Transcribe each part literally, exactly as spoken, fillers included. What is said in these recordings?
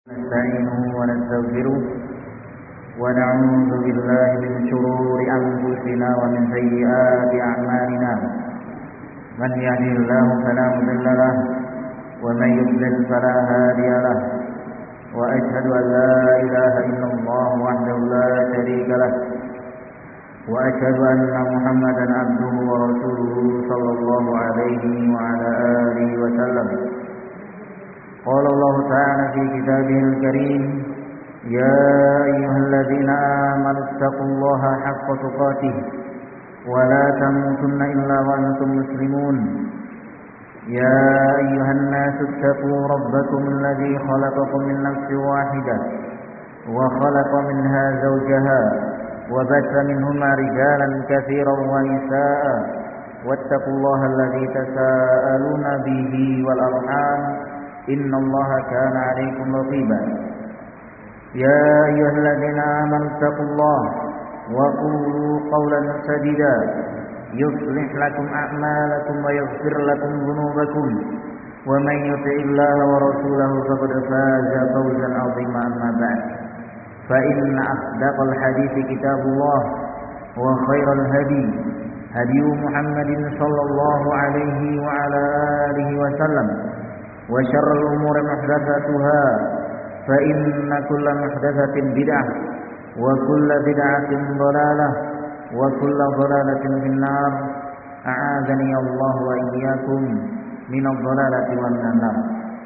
نستعينه ونستغفره ونعوذ بالله من شرور أنفسنا ومن سيئات أعمالنا من يهده الله فلا مضل له ومن يضلل فلا هادي له وأشهد أن لا إله إلا الله وحده لا شريك له وأشهد أن محمدا عبده ورسوله صلى الله عليه وعلى آله وسلم. قال الله تعالى في كتابه الكريم: يا أيها الذين آمنوا اتقوا الله حق تقاته ولا تموتن إلا وأنتم مسلمون. يا أيها الناس اتقوا ربكم الذي خلقكم من نفس واحدة وخلق منها زوجها وبث منهما رجالا كثيرا ونساء واتقوا الله الذي تساءلون به والأرحام إن الله كان عليكم رقيبا. يا أيها الذين آمنوا اتقوا الله وقولوا قولا سديدا يصلح لكم أعمالكم ويغفر لكم ذنوبكم ومن يطع الله ورسوله فقد فاز فوزا عظيما. أما بعد، فإن أصدق الحديث كتاب الله وخير الهدي هدي محمد صلى الله عليه وعلى آله وسلم وشر الأمور محدثاتها فإن كل محدثة بدعة وكل بدعة ضلالة وكل ضلالة في النار. أعاذني الله وإياكم من الضلالة ومن النار.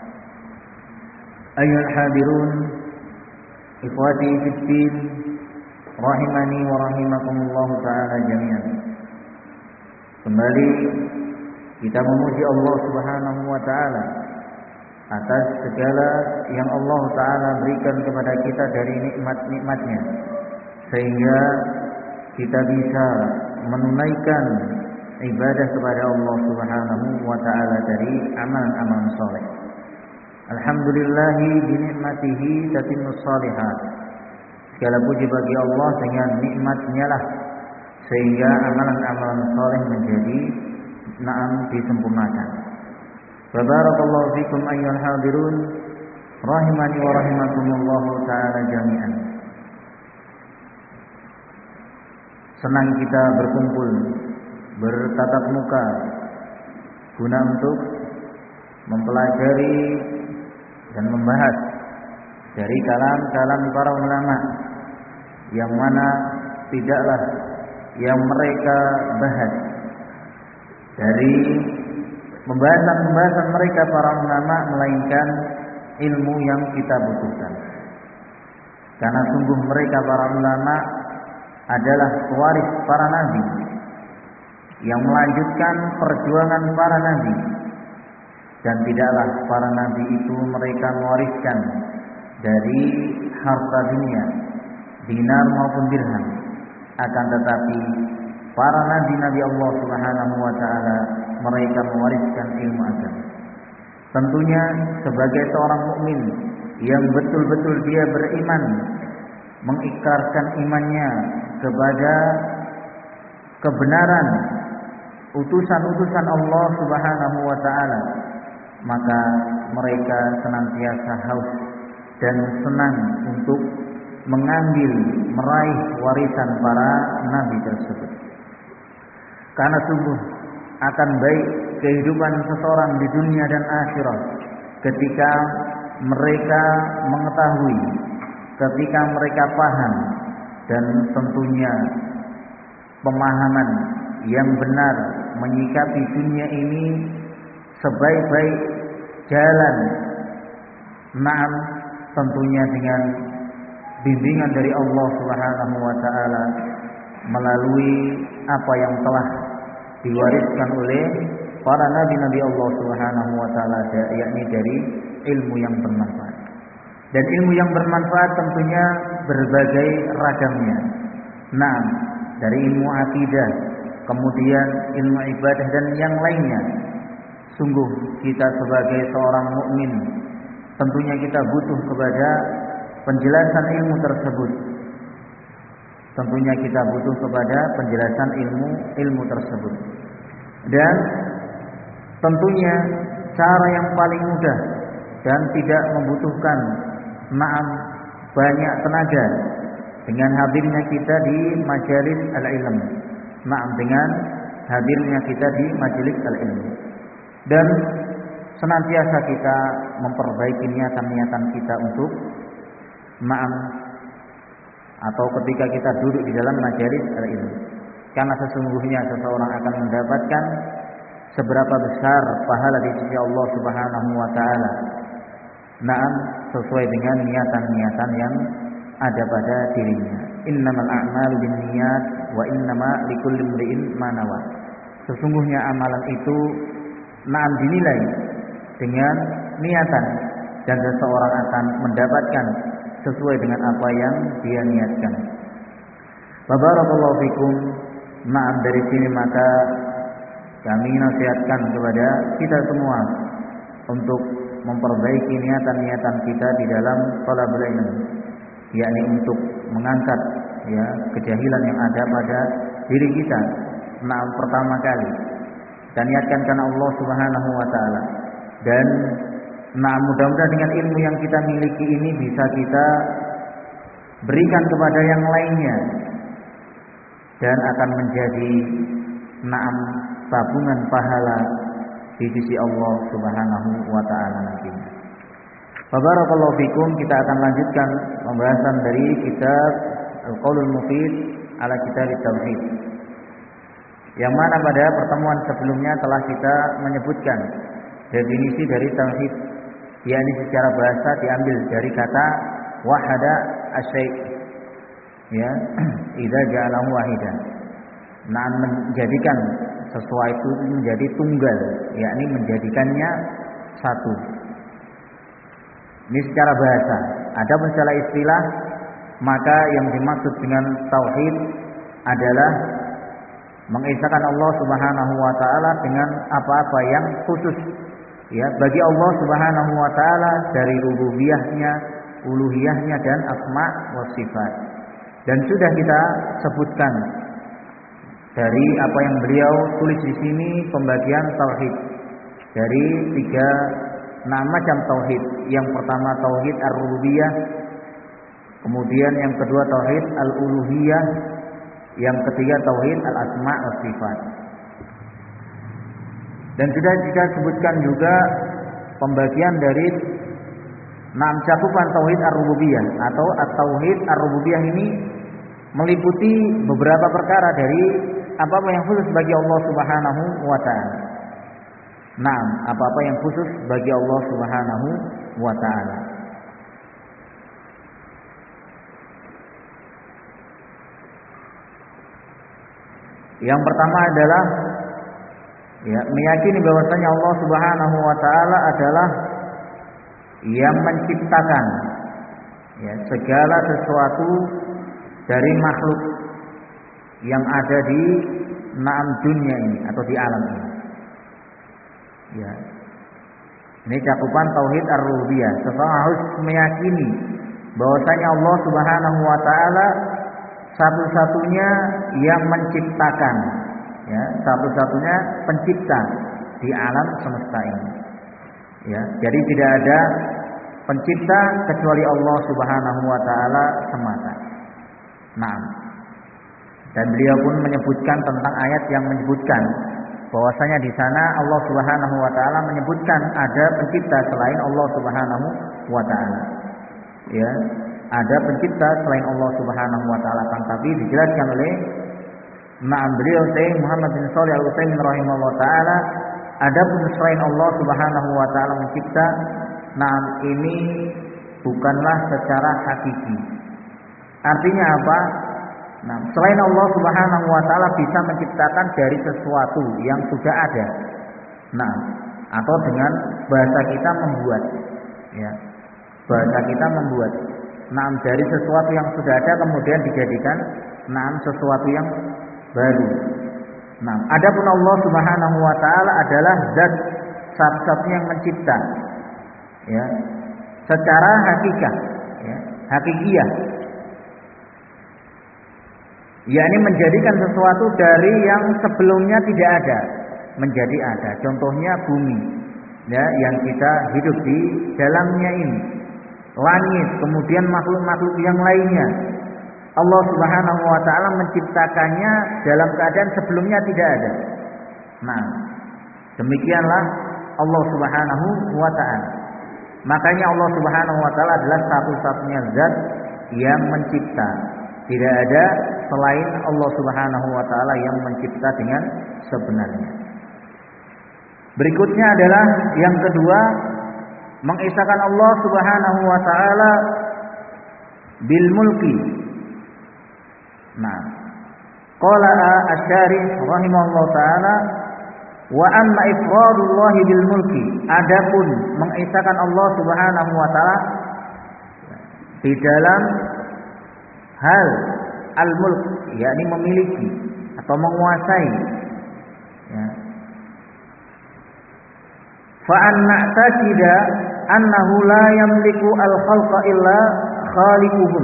أيها الحاضرون إخواتي في الدين rahimani wa rahimakumullah ta'ala jami'an. Kembali kita memuji Allah Subhanahu wa ta'ala atas segala yang Allah Ta'ala berikan kepada kita dari nikmat-nikmatnya, sehingga kita bisa menunaikan ibadah kepada Allah Subhanahu wa Ta'ala dari amalan-amalan saleh. Alhamdulillahi binikmatihi tatimmus shalihat. Segala puji bagi Allah, dengan nikmatnya lah sehingga amalan-amalan saleh menjadi na'am disempurnakan. Barakallahu fikum ayyuhal hadirun rahimani wa rahimakumullah ta'ala jami'an. Senang kita berkumpul bertatap muka guna untuk mempelajari dan membahas dari kalam-kalam para ulama yang mana tidaklah yang mereka bahas dari pembahasan-pembahasan mereka para ulama melainkan ilmu yang kita butuhkan. Karena sungguh mereka para ulama adalah pewaris para nabi yang melanjutkan perjuangan para nabi, dan tidaklah para nabi itu mereka mewariskan dari harta dunia, dinar maupun dirham, akan tetapi para nabi-nabi Allah Subhanahu wa ta'ala mereka mewariskan ilmu agama. Tentunya sebagai seorang mukmin yang betul-betul dia beriman, mengikrarkan imannya kepada kebenaran utusan-utusan Allah Subhanahu wa ta'ala, maka mereka senantiasa haus dan senang untuk mengambil, meraih warisan para nabi tersebut. Karena sungguh akan baik kehidupan seseorang di dunia dan akhirat ketika mereka mengetahui, ketika mereka paham, dan tentunya pemahaman yang benar menyikapi dunia ini sebaik-baik jalan. Naam, tentunya dengan bimbingan dari Allah Subhanahu wa ta'ala melalui apa yang telah diwariskan oleh para nabi-nabi Allah Subhanahu wa ta'ala, yakni dari ilmu yang bermanfaat. Dan ilmu yang bermanfaat tentunya berbagai ragamnya. Nah, dari ilmu akidah, kemudian ilmu ibadah dan yang lainnya. Sungguh kita sebagai seorang mukmin tentunya kita butuh kepada penjelasan ilmu tersebut. Tentunya kita butuh kepada penjelasan ilmu ilmu tersebut. Dan tentunya cara yang paling mudah dan tidak membutuhkan na'am banyak tenaga dengan hadirnya kita di majelis al-ilm. Na'am dengan hadirnya kita di majelis al-ilm. Dan senantiasa kita memperbaiki niatan-niatan kita untuk na'am atau ketika kita duduk di dalam majelis al-ilm. Karena sesungguhnya seseorang akan mendapatkan seberapa besar pahala di sisi Allah Subhanahu wa taala. Naam, sesuai dengan niatan-niatan yang ada pada dirinya. Innamal a'malu binniyat wa innama likulli imri'in ma nawa. Sesungguhnya amalan itu naam dinilai dengan niatan dan seseorang akan mendapatkan sesuai dengan apa yang dia niatkan. Barakallahu fikum. Naam, dari sini maka kami nasihatkan kepada kita semua untuk memperbaiki niatan-niatan kita di dalam thalabul ilm, yakni untuk mengangkat ya kejahilan yang ada pada diri kita. Nah, pertama kali kita niatkan karena Allah Subhanahu wa taala, dan nah mudah-mudahan dengan ilmu yang kita miliki ini bisa kita berikan kepada yang lainnya dan akan menjadi naam tabungan pahala di sisi Allah Subhanahu wa taala nantinya. Barakallahu fikum, kita akan lanjutkan pembahasan dari kitab Al-Qaulul Mufid ala Kitab Tauhid. Yang mana pada pertemuan sebelumnya telah kita menyebutkan definisi dari tauhid, yakni secara bahasa diambil dari kata wahada asy-syai', ya, idza ja'alahu wahidan. Nah, menjadikan sesuatu menjadi tunggal, yakni menjadikannya satu. Ini secara bahasa. Adapun secara istilah, maka yang dimaksud dengan tauhid adalah mengesahkan Allah Subhanahu wa taala dengan apa-apa yang khusus ya bagi Allah Subhanahu wa taala dari rububiyahnya, uluhiyahnya dan asma wa sifat. Dan sudah kita sebutkan dari apa yang beliau tulis di sini pembagian tauhid dari tiga nama macam tauhid. Yang pertama tauhid ar-rububiyah, kemudian yang kedua tauhid al-uluhiyah, yang ketiga tauhid al-asma wa sifat. Dan sudah kita sebutkan juga pembagian dari enam cakupan tauhid ar-rububiyah atau at-tauhid ar-rububiyah ini meliputi beberapa perkara dari apa-apa yang khusus bagi Allah Subhanahu wa taala. Nah, apa-apa yang khusus bagi Allah Subhanahu wa taala. Yang pertama adalah ya, meyakini bahwasanya Allah Subhanahu wa taala adalah yang menciptakan ya segala sesuatu dari makhluk yang ada di naam dunia ini atau di alam ini. Ya. Ini cakupan tauhid ar-rububiyah. Seseorang harus meyakini bahwasanya Allah Subhanahu wa taala satu-satunya yang menciptakan, ya, satu-satunya pencipta di alam semesta ini. Ya, jadi tidak ada pencipta kecuali Allah Subhanahu wa taala semata. Nah, dan beliau pun menyebutkan tentang ayat yang menyebutkan bahwasanya di sana Allah Subhanahu wa taala menyebutkan ada pencipta selain Allah Subhanahu wa taala. Ya, ada pencipta selain Allah Subhanahu wa taala, tapi dijelaskan oleh Imam beliau Syekh Muhammad bin Shalih Al-Utsaimin rahimahullah taala, adapun selain Allah Subhanahu wa taala mencipta, nah ini bukanlah secara hakiki. Artinya apa? Nah, selain Allah Subhanahu wa taala bisa menciptakan dari sesuatu yang sudah ada. Nah, atau dengan bahasa kita membuat, ya. Bahasa kita membuat. Nah, dari sesuatu yang sudah ada kemudian dijadikan nah sesuatu yang baru. Nah, adapun Allah Subhanahu wa taala adalah zat satu-satunya yang mencipta. Ya. Secara hakikat, ya, hakikiyah. Yakni menjadikan sesuatu dari yang sebelumnya tidak ada menjadi ada. Contohnya bumi, ya, yang kita hidup di dalamnya ini. langit, kemudian makhluk-makhluk yang lainnya. Allah Subhanahu wa taala menciptakannya dalam keadaan sebelumnya tidak ada. Nah, demikianlah Allah Subhanahu wa taala. Makanya Allah Subhanahu wa taala adalah satu-satunya zat yang mencipta. Tidak ada selain Allah Subhanahu wa taala yang mencipta dengan sebenarnya. Berikutnya adalah yang kedua, mengisahkan Allah Subhanahu wa taala bil mulki. Nah, qala asy-syarih rahimahullahu taala wa amma ifradullah bil mulki. Adapun mengisahkan Allah Subhanahu wa taala di dalam hal al-mulk, yakni memiliki atau menguasai, ya. Fa an na'taqida annahu la yamliku al-khalqa illa khaliquhum,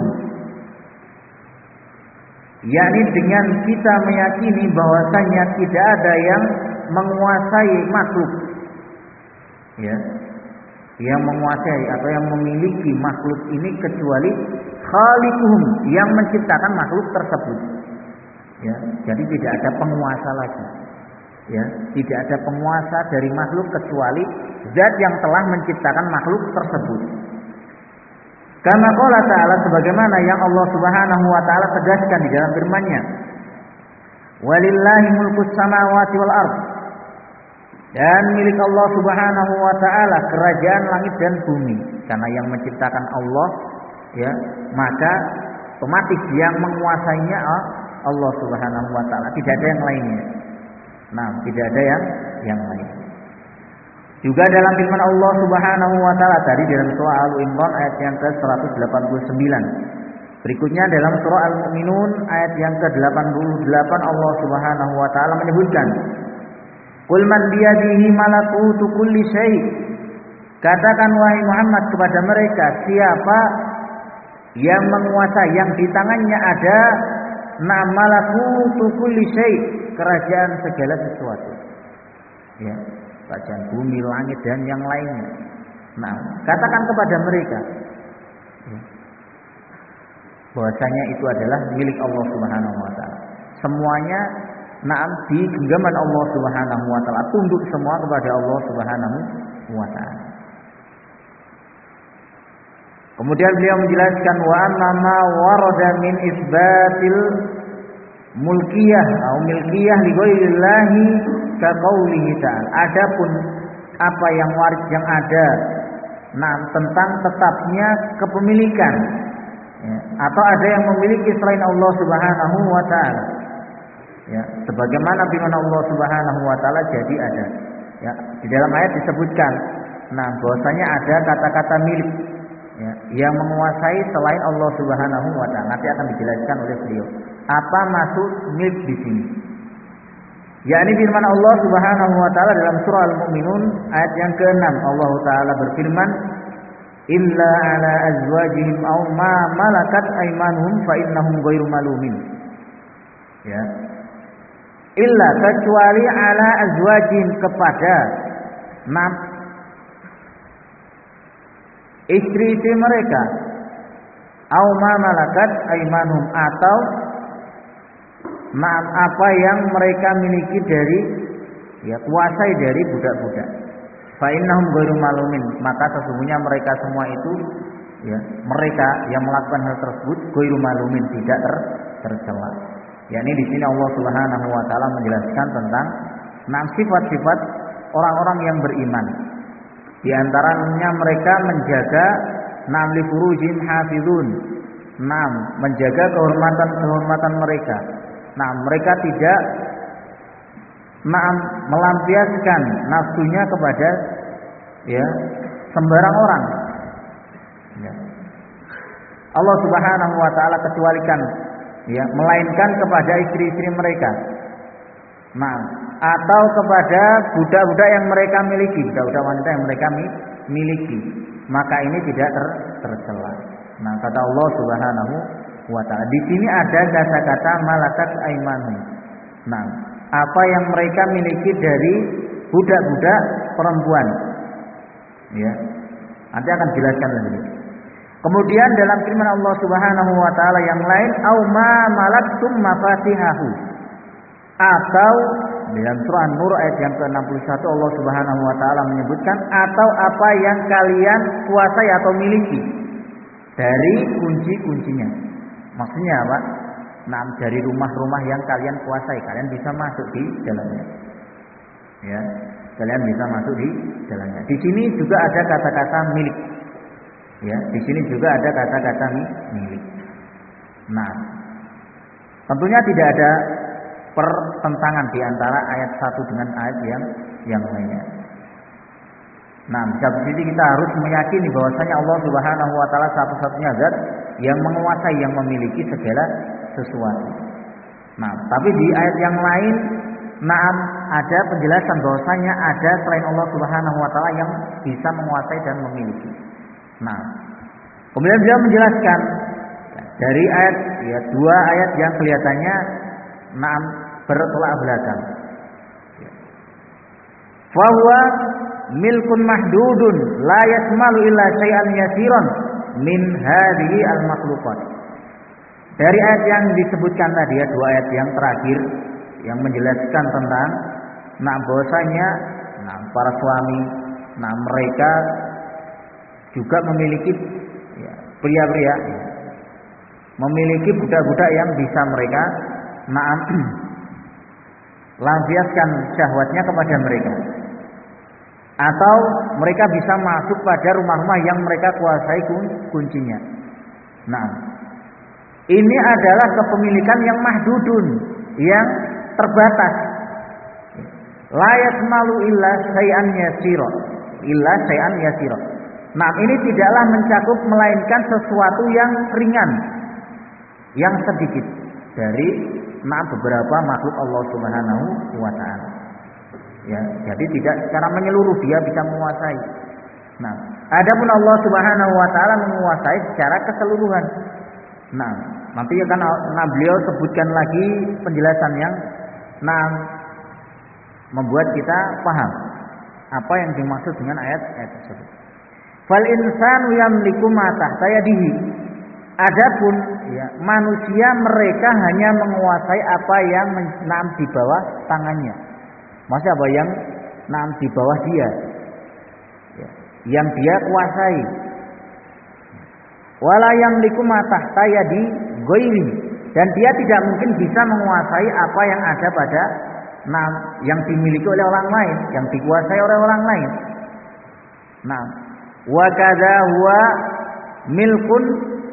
yakni dengan kita meyakini bahwasanya tidak ada yang menguasai makhluk, ya, yang menguasai atau yang memiliki makhluk ini kecuali khaliquhum, yang menciptakan makhluk tersebut, ya. Jadi tidak ada penguasa lagi, ya, tidak ada penguasa dari makhluk kecuali zat yang telah menciptakan makhluk tersebut. Karena qala ta'ala, sebagaimana yang Allah Subhanahu wa taala tegaskan di dalam firman-Nya, walillahi mulkus samawati wal ardh, dan milik Allah Subhanahu wa taala kerajaan langit dan bumi. Karena yang menciptakan Allah, ya, maka otomatis yang menguasainya Allah Subhanahu wa taala, tidak ada yang lainnya. Nah, tidak ada yang yang lain. Juga dalam firman Allah Subhanahu wa taala tadi dalam surah Al-Imran ayat yang ke seratus delapan puluh sembilan. Berikutnya dalam surah Al-Mu'minun ayat yang ke delapan puluh delapan, Allah Subhanahu wa taala menyebutkan, qul man biyadihi malakutu kulli syai'. Katakan wahai Muhammad kepada mereka, siapa yang menguasai, yang di tangannya ada na malakutu kulli syai', kerajaan segala sesuatu, ya, kerajaan bumi, langit dan yang lainnya. Nah, katakan kepada mereka, ya, bahwasanya itu adalah milik Allah Subhanahu wa taala. Semuanya naam di genggaman Allah Subhanahu wa taala, tunduk semua kepada Allah Subhanahu wa taala. Kemudian beliau menjelaskan wa amma ma warada min isbatil mulkiyah atau milkiyah li ghairillahi ka qaulihi ta'ala. Adapun apa yang waris yang ada, nah, tentang tetapnya kepemilikan, ya, atau ada yang memiliki selain Allah Subhanahu wa taala, ya, sebagaimana firman Allah Subhanahu wa taala, jadi ada, ya, di dalam ayat disebutkan, nah, bahwasanya ada kata-kata milik, ya, yang menguasai selain Allah Subhanahu wa taala. Nanti akan dijelaskan oleh beliau apa maksud milik di sini. Yakni firman Allah Subhanahu wa taala dalam surah Al-Mu'minun ayat yang keenam, Allah taala berfirman, illa ala azwajihim aw ma malakat aymanuhum fa innahum ghairu malumin. Ya. Illa, kecuali ala azwajihim, kepada enam istri-istri mereka, aw ma malakat aymanuhum, atau maaf apa yang mereka miliki dari, ya, kuasai dari budak-budak. Fa innahum ghairu malumin, maka sesungguhnya mereka semua itu, ya, mereka yang melakukan hal tersebut ghairu malumin, tidak ter, tercela. Yakni di sini Allah Subhanahu wa taala menjelaskan tentang enam sifat-sifat orang-orang yang beriman. Di antaranya mereka menjaga enam li furujihim hafizun, enam menjaga kehormatan-kehormatan mereka. Nah, mereka tidak melampiaskan nafsunya kepada, ya, sembarang orang, ya. Allah Subhanahu wa taala kecualikan, ya, melainkan kepada istri-istri mereka, nah, atau kepada budak-budak yang mereka miliki, budak-budak wanita yang mereka miliki, maka ini tidak ter, tercela. Nah, kata Allah Subhanahu wa taala di sini ada kata-kata malakat aymanhum. Nah, apa yang mereka miliki dari budak-budak perempuan, ya, nanti akan jelaskan lagi. Kemudian dalam firman Allah Subhanahu wa taala yang lain, "Au ma malaktum mafatihahu." Atau dalam surah An-Nur ayat yang ke enam puluh satu Allah Subhanahu wa taala menyebutkan atau apa yang kalian kuasai atau miliki dari kunci-kuncinya. Maksudnya apa? Nah, dari rumah-rumah yang kalian kuasai, kalian bisa masuk di dalamnya. Ya, kalian bisa masuk di dalamnya. Di sini juga ada kata-kata milik. Ya, di sini juga ada kata-kata milik. Nah, tentunya tidak ada pertentangan di antara ayat satu dengan ayat yang yang lainnya. Nah, di satu sisi kita harus meyakini bahwasanya Allah Subhanahu wa taala satu-satunya zat yang menguasai, yang memiliki segala sesuatu. Nah, tapi di ayat yang lain, naam, ada penjelasan bahwasanya ada selain Allah Subhanahu wa taala yang bisa menguasai dan memiliki. Nah, kemudian beliau menjelaskan dari ayat ya dua ayat yang kelihatannya naam bertolak belakang. Fahuwa milkun mahdudun la yasmalu illa syai'an yasiran min hadhihi al-makhluqat. Dari ayat yang disebutkan tadi ya, dua ayat yang terakhir yang menjelaskan tentang nah bahwasanya nah para suami nah mereka juga memiliki ya, pria-pria ya, memiliki budak-budak yang bisa mereka naam lampiaskan syahwatnya kepada mereka, atau mereka bisa masuk pada rumah-rumah yang mereka kuasai kuncinya. Nah, ini adalah kepemilikan yang mahdudun, yang terbatas. La yasmalu illa syai'an yasira, illa syai'an yasira. Nah, ini tidaklah mencakup melainkan sesuatu yang ringan, yang sedikit dari nah beberapa makhluk Allah Subhanahu wa taala. Ya, jadi tidak secara menyeluruh dia bisa menguasai. Nah, adapun Allah Subhanahu wa taala menguasai secara keseluruhan. Nah, nanti akan nah, beliau sebutkan lagi penjelasan yang nah membuat kita paham apa yang dimaksud dengan ayat-ayat tersebut. Fal insanu yamliku ma tahta yadihi. Adapun ya, manusia mereka hanya menguasai apa yang menam di bawah tangannya. Maksudnya apa yang nam di bawah dia, ya, yang dia kuasai. Wala yamliku ma tahta yadi ghairi, dan dia tidak mungkin bisa menguasai apa yang ada pada nam yang dimiliki oleh orang lain, yang dikuasai oleh orang lain. Nah, wa kadza huwa milkun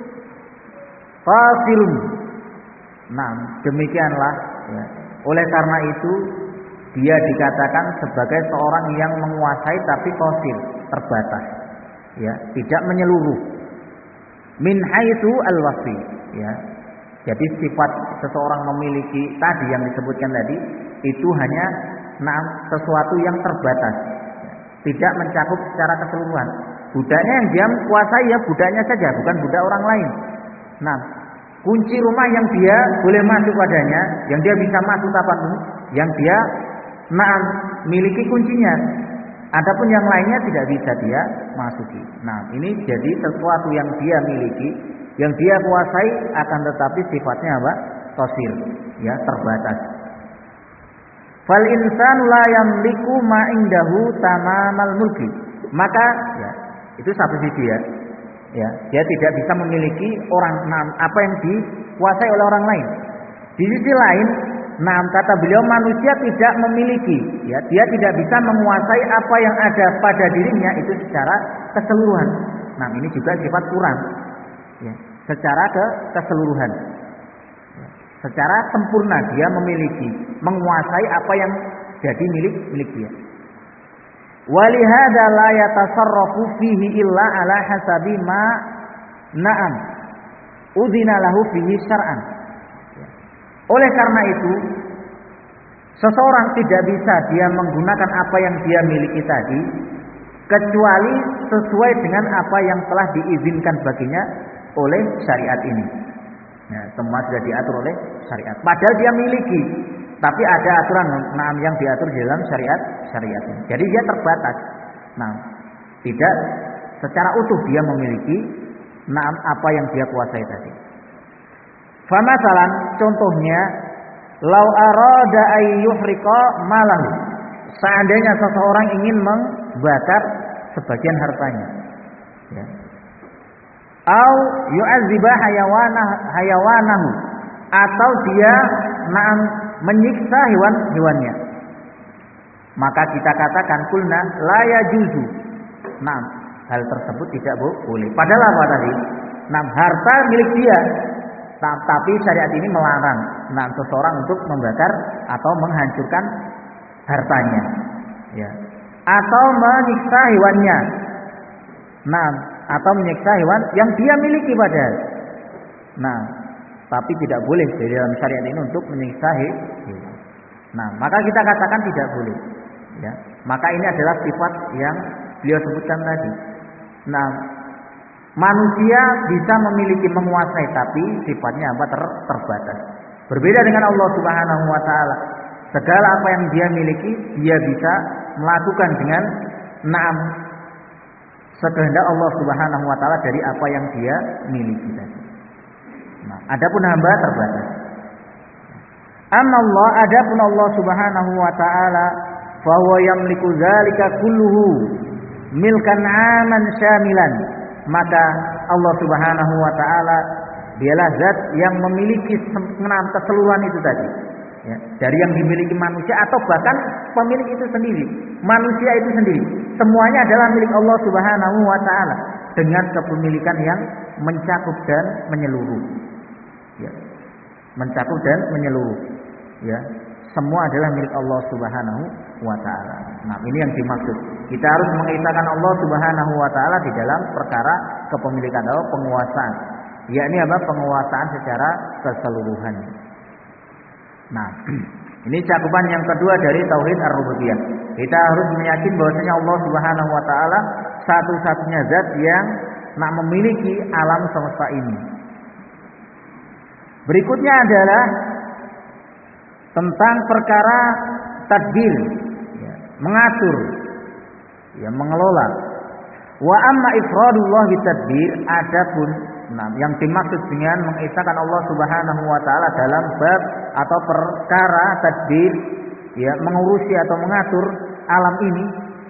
fasilun. Nah, demikianlah ya. Oleh karena itu dia dikatakan sebagai seorang yang menguasai tapi qasil, terbatas. Ya, tidak menyeluruh. Min haitsu al-wasfi, ya. Jadi sifat seseorang memiliki tadi yang disebutkan tadi itu hanya nah, sesuatu yang terbatas. Ya. Tidak mencakup secara keseluruhan. Budaknya yang dia kuasai ya budaknya saja, bukan budak orang lain. Nah, kunci rumah yang dia boleh masuk padanya, yang dia bisa masuk kapanpun, yang dia nah, miliki kuncinya. Adapun yang lainnya tidak bisa dia masuki. Nah, ini jadi sesuatu yang dia miliki, yang dia kuasai, akan tetapi sifatnya apa? Qasir, ya, terbatas. Fal insanu la yamliku ma indahu tamamal mulki. Maka ya, itu satu sisi ya. Ya, dia tidak bisa memiliki orang apa yang dikuasai oleh orang lain. Di sisi lain, nah kata beliau manusia tidak memiliki, ya, dia tidak bisa menguasai apa yang ada pada dirinya itu secara keseluruhan. Nah, ini juga sifat kurang, ya, secara ke keseluruhan, ya, secara sempurna dia memiliki, menguasai apa yang jadi milik milik dia. Walihada la yatasarrafu fihi illa ala hasabi ma na'am udzina lahu fihi syar'an. Oleh karena itu seseorang tidak bisa dia menggunakan apa yang dia miliki tadi kecuali sesuai dengan apa yang telah diizinkan baginya oleh syariat ini. Nah, semua sudah diatur oleh syariat. Padahal dia miliki, tapi ada aturan nah, yang diatur di dalam syariat syariat ini. Jadi dia terbatas. Nah, tidak secara utuh dia memiliki naam apa yang dia kuasai tadi. Famasalan, contohnya, lau arada ayyuhriqa malahu. Seandainya seseorang ingin membakar sebagian hartanya, ya. Au yu'adziba hayawanah hayawanahu, atau dia naam menyiksa hewan-hewannya. Maka kita katakan kulna la yajuzu. Naam, hal tersebut tidak boleh. Padahal apa tadi? Naam, harta milik dia. Nah, tapi syariat ini melarang nah seseorang untuk membakar atau menghancurkan hartanya, ya. Atau menyiksa hewannya. Nah, atau menyiksa hewan yang dia miliki padahal. Nah, tapi tidak boleh di dalam syariat ini untuk menyiksa hewan. Nah, maka kita katakan tidak boleh, ya. Maka ini adalah sifat yang beliau sebutkan tadi. Nah, manusia bisa memiliki, menguasai, tapi sifatnya apa? Ter, terbatas. Berbeda dengan Allah Subhanahu wa taala. Segala apa yang dia miliki, dia bisa melakukan dengan naam sekehendak Allah Subhanahu wa taala dari apa yang dia miliki tadi. Nah, adapun hamba terbatas. Amma Allah, adapun Allah Subhanahu wa taala, fa huwa yamliku dzalika kulluhu milkan 'aman syamilan. Maka Allah Subhanahu wa taala dialah zat yang memiliki keseluruhan itu tadi, ya, dari yang dimiliki manusia atau bahkan pemilik itu sendiri, manusia itu sendiri, semuanya adalah milik Allah Subhanahu wa taala dengan kepemilikan yang mencakup dan menyeluruh, ya, mencakup dan menyeluruh, ya, semua adalah milik Allah Subhanahu wa taala. Nah, ini yang dimaksud. Kita harus mengisahkan Allah Subhanahu wa taala di dalam perkara kepemilikan atau penguasaan. Yakni apa? Penguasaan secara keseluruhan. Nah, ini cakupan yang kedua dari tauhid ar-rububiyah. Kita harus meyakini bahwasanya Allah Subhanahu wa taala satu-satunya zat yang nak memiliki alam semesta ini. Berikutnya adalah tentang perkara tadbir, ya, mengatur, ya, mengelola. Wa amma ifradullah bitadbir, adapun nah yang dimaksud dengan mengisahkan Allah Subhanahu wa taala dalam bab atau perkara tadbir, ya, mengurusi atau mengatur alam ini,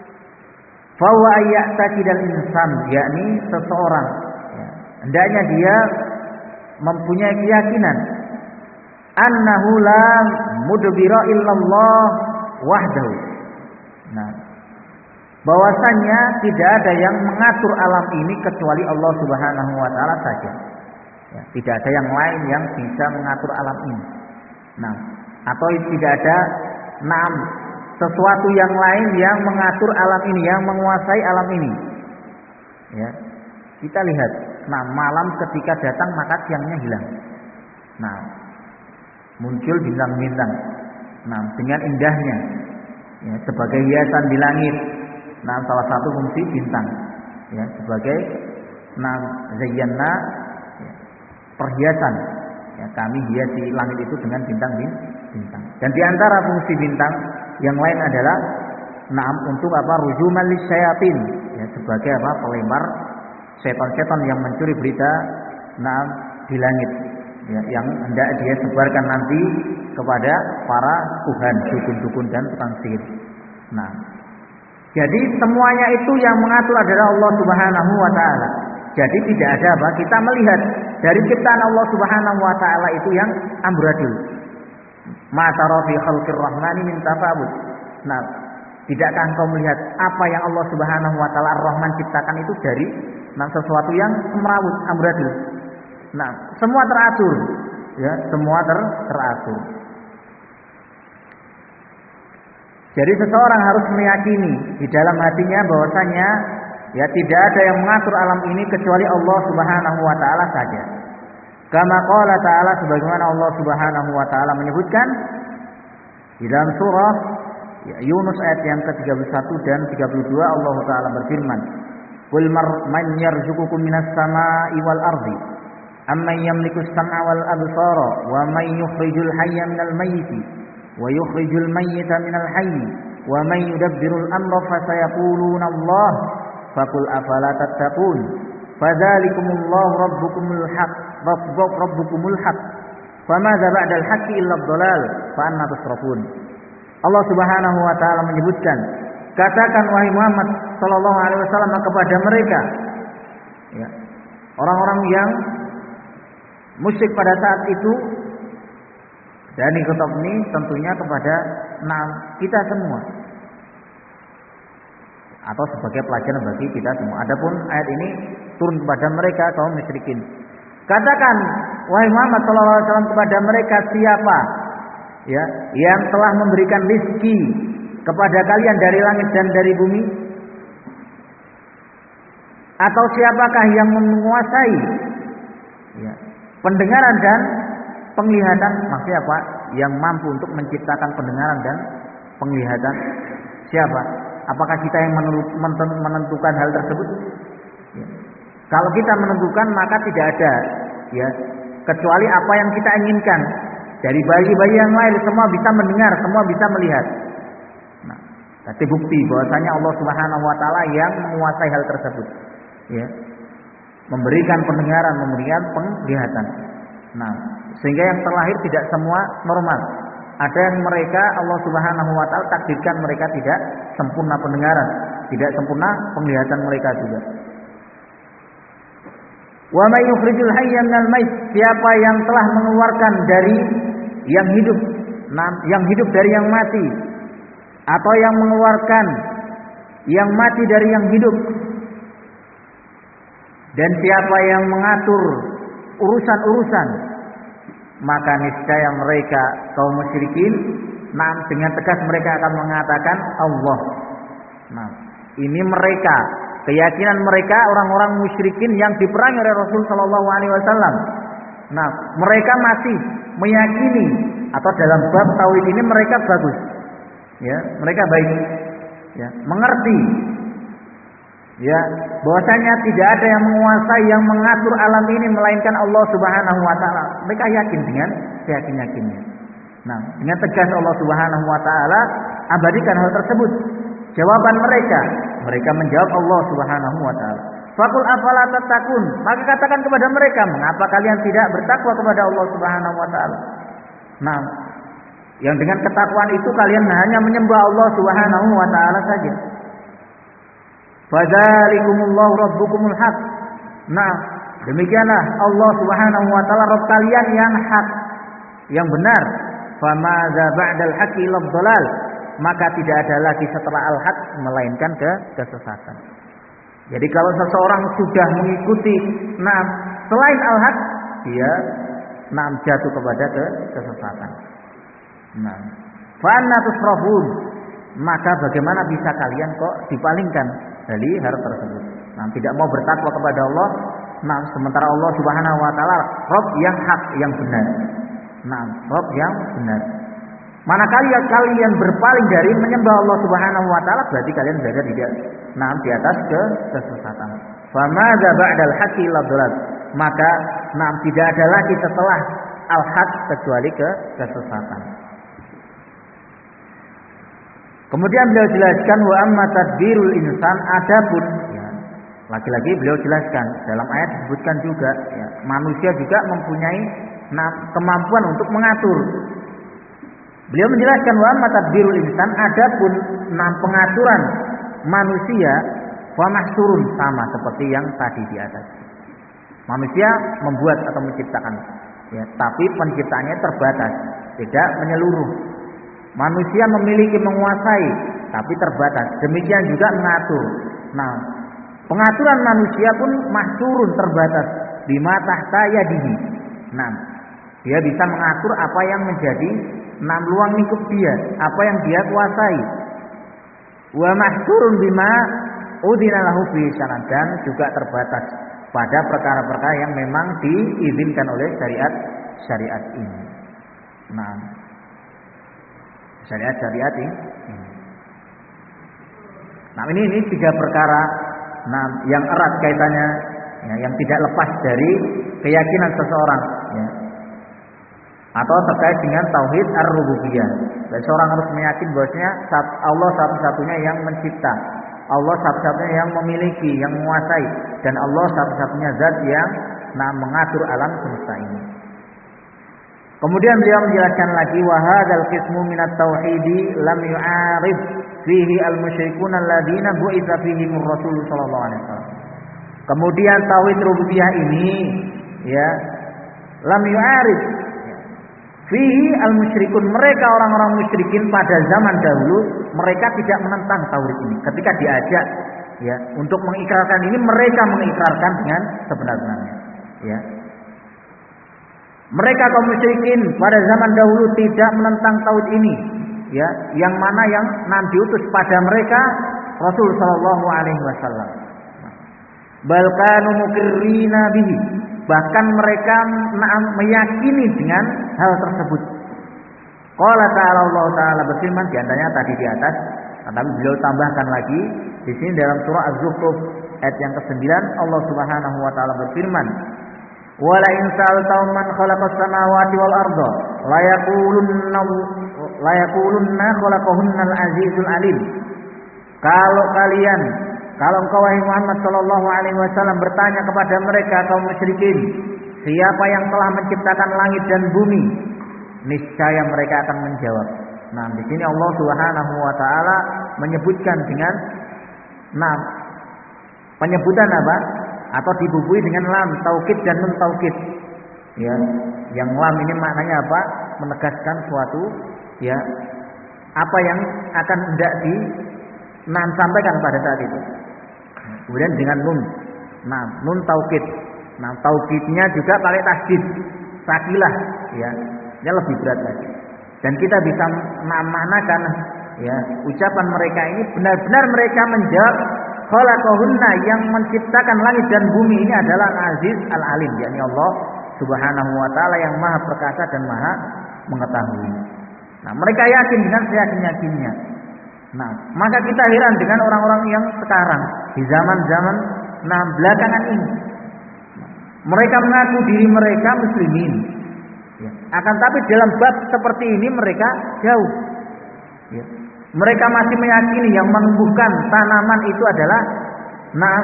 fa wa ayyataqidal insan, yakni seseorang, ya, hendaknya dia mempunyai keyakinan annahu la mudbira illallah wahdahu. Nah, bahwasanya tidak ada yang mengatur alam ini kecuali Allah Subhanahu wa taala saja. Ya, tidak ada yang lain yang bisa mengatur alam ini. Nah, atau tidak ada nam sesuatu yang lain yang mengatur alam ini, yang menguasai alam ini. Ya. Kita lihat, nah malam ketika datang maka siangnya hilang. Nah, muncul bintang-bintang. Nah, dengan indahnya, ya, sebagai hiasan di langit. Nah, salah satu fungsi bintang, ya, sebagai nah zayyana, ya, perhiasan. Ya, kami hiasi langit itu dengan bintang-bintang. Dan di antara fungsi bintang yang lain adalah naam untuk apa? Rujuman lisyayatin, ya, sebagai apa? Pelempar setan-setan yang mencuri berita naam di langit, ya, yang hendak dia sebarkan nanti kepada para tuhan, dukun-dukun dan tukang sihir. Nah, jadi semuanya itu yang mengatur adalah Allah Subhanahu wa taala. Jadi tidak ada apa? Kita melihat dari ciptaan Allah Subhanahu wa taala itu yang amburadul. Ma tara fi khalqir rahmani min tafawut. Nah, tidakkah engkau melihat apa yang Allah Subhanahu wa taala Ar-Rahman ciptakan itu dari nah, sesuatu yang semrawut, amburadul. Nah, semua teratur, ya, semua ter, teratur. Jadi seseorang harus meyakini di dalam hatinya bahwasanya ya tidak ada yang mengatur alam ini kecuali Allah Subhanahu wa taala saja. Kama qala ta'ala, sebagaimana Allah Subhanahu wa taala menyebutkan di dalam surah ya, Yunus ayat yang ke tiga puluh satu dan tiga puluh dua, Allah taala berfirman, "Qul man yarzuqukum minas sama'i wal ardi amman yamliku as-sam'a wal absara wa man yukhrijul hayya minal mayyiti wa yukhrijul mayyita minal hayyi wa man yudabbirul amra fasayaquluna Allah faqul afala tattaqun Fadzalikumullahu rabbukumul haq, rabbukumul haq. Famadza ba'dal haqqi illa ad-dhalal, fa anna tusrafun. Allah Subhanahu wa taala menyebutkan, katakan wahai Muhammad sallallahu alaihi wasallam kepada mereka, ya, orang-orang yang musyrik pada saat itu, dan khitab ini tentunya kepada nah, kita semua atau sebagai pelajaran bagi kita semua. Adapun ayat ini turun kepada mereka kaum musyrikin. Katakan wahai Muhammad sallallahu alaihi wasallam kepada mereka, siapa ya yang telah memberikan rezeki kepada kalian dari langit dan dari bumi? Atau siapakah yang menguasai ya, pendengaran dan penglihatan? Maksudnya apa? Yang mampu untuk menciptakan pendengaran dan penglihatan. Siapa? Apakah kita yang menentukan hal tersebut? Ya. Kalau kita menentukan, maka tidak ada ya kecuali apa yang kita inginkan. Dari bayi-bayi yang lain semua bisa mendengar, semua bisa melihat. Nah, tapi bukti bahwasanya Allah Subhanahu wa taala yang menguasai hal tersebut. Ya. Memberikan pendengaran, memberikan penglihatan. Nah, sehingga yang terlahir tidak semua normal. Ada yang mereka Allah Subhanahu wa taala takdirkan mereka tidak sempurna pendengaran, tidak sempurna penglihatan mereka juga. Wa may yukhrijul hayya minal mayt, siapa yang telah mengeluarkan dari yang hidup, nah, yang hidup dari yang mati, atau yang mengeluarkan yang mati dari yang hidup. Dan siapa yang mengatur urusan-urusan, maka niscaya mereka kaum musyrikin, nah, dengan tegas mereka akan mengatakan Allah. Nah, ini mereka, keyakinan mereka orang-orang musyrikin yang diperangi oleh Rasul Shallallahu Alaihi Wasallam. Nah, mereka masih meyakini atau dalam bab tauhid ini mereka bagus, ya, mereka baik, ya, mengerti, ya, bahwasanya tidak ada yang menguasai, yang mengatur alam ini melainkan Allah Subhanahu wa taala. Mereka yakin dengan yakin-yakinnya. Nah, dengan tegas Allah Subhanahu wa taala abadikan hal tersebut. Jawaban mereka, mereka menjawab Allah Subhanahu wa taala. Faqul afala tattaqun, maka katakan kepada mereka, mengapa kalian tidak bertakwa kepada Allah Subhanahu wa taala? Nah, yang dengan ketakwaan itu kalian hanya menyembah Allah Subhanahu wa taala saja. Fadzalikumullahu rabbukumul haq. Nah, demikianlah Allah Subhanahu wa taala Rabb kalian yang hak, yang benar. Famadza ba'dal haqqi illa dhalal, maka tidak ada lagi setelah al-haq melainkan ke kesesatan. Jadi kalau seseorang sudah mengikuti nah selain al-haq, dia nah jatuh kepada ke kesesatan. Nah, fa anna tusrafun, maka bagaimana bisa kalian kok dipalingkan dari hal tersebut? Nah, tidak mau bertakwa kepada Allah. Nah, sementara Allah Subhanahu wa taala Rabb yang hak, yang benar. Nah, Rabb yang benar. Manakala kalian berpaling dari menyembah Allah Subhanahu wa taala, berarti kalian berada di nah di atas ke kesesatan. Famadza ba'dal haqqi illa dhalal, maka nah tidak ada lagi setelah al-haq kecuali ke kesesatan. Kemudian beliau jelaskan wa amma tadbirul insan, adapun ya, lagi-lagi beliau jelaskan dalam ayat disebutkan juga ya, manusia juga mempunyai nah, kemampuan untuk mengatur. Beliau menjelaskan wa amma tadbirul insan, adapun nah, pengaturan manusia wa mahsurun, sama seperti yang tadi di atas. Manusia membuat atau menciptakan ya, tapi penciptaannya terbatas, tidak menyeluruh. Manusia memiliki, menguasai, tapi terbatas. Demikian juga mengatur. Nah, pengaturan manusia pun mahsurun, terbatas. Bima tahta yadihi. Nah, dia bisa mengatur apa yang menjadi enam luang lingkup dia, apa yang dia kuasai. Wa mahsurun bima udina lahu fi syar'an, dan juga terbatas pada perkara-perkara yang memang diizinkan oleh syariat syariat ini. Nah, syariat-syariat ini. Nah, ini ini tiga perkara nah yang erat kaitannya ya, yang tidak lepas dari keyakinan seseorang ya. Atau terkait dengan tauhid ar-rububiyah. Dan seorang harus meyakini bahwasanya Allah satu-satunya yang mencipta, Allah satu-satunya yang memiliki, yang menguasai, dan Allah satu-satunya zat yang nah mengatur alam semesta ini. Kemudian beliau menjelaskan lagi, wa hadzal qismu minat tauhidi lam yu'arif fihi al-musyrikun alladziina bu'itsa fihim ar-rasul sallallahu alaihi wasallam. Kemudian tauhid rububiyah ini ya lam yu'arif fihi al-musyrikun, mereka orang-orang musyrikin pada zaman dahulu mereka tidak menentang tauhid ini. Ketika diajak ya untuk mengikrarkan ini, mereka mengikrarkan dengan sebenar-benarnya ya. Mereka kaum musyrikin pada zaman dahulu tidak menentang tauhid ini ya, yang mana yang nanti diutus pada mereka Rasul sallallahu alaihi wasallam. Bal kanu muqirrina bihi, bahkan mereka meyakini dengan hal tersebut. Qala ta'ala, Allah taala berfirman di antaranya tadi di atas, tapi beliau tambahkan lagi di sini dalam surah Az-Zukhruf ayat yang kesembilan, Allah Subhanahu wa taala berfirman, "Wala in sa'altahum man khalaqas samawati wal arda la yaqulunna la yaqulunna khalaqahunnal azizul alim." Kalau kalian, kalau engkau wahai Muhammad sallallahu alaihi wasallam bertanya kepada mereka kaum musyrikin, siapa yang telah menciptakan langit dan bumi? Niscaya mereka akan menjawab. Nah, di sini Allah Subhanahu wa taala menyebutkan dengan nah penyebutan apa? Atau dibubuhi dengan lam taukid dan nun taukid. Ya, yang lam ini maknanya apa? Menegaskan suatu ya apa yang akan hendak di nah sampaikan pada saat itu. Kemudian dengan nun. Nah, nun taukid. Nah, taukidnya juga pakai tasdid. Sakilah ya. Ini lebih berat lagi. Dan kita bisa maknakan ya, ucapan mereka ini benar-benar mereka menjawab khalaqahunna, yang menciptakan langit dan bumi ini adalah Al-Aziz Al-Alim, yakni Allah Subhanahu wa taala yang Maha Perkasa dan Maha Mengetahui. Nah, mereka yakin dengan seyakin-yakinnya. Nah, maka kita heran dengan orang-orang yang sekarang di zaman-zaman nah belakangan ini. Mereka mengaku diri mereka muslimin. Ya. Akan tapi dalam bab seperti ini mereka jauh. Ya. Mereka masih meyakini yang menumbuhkan tanaman itu adalah nah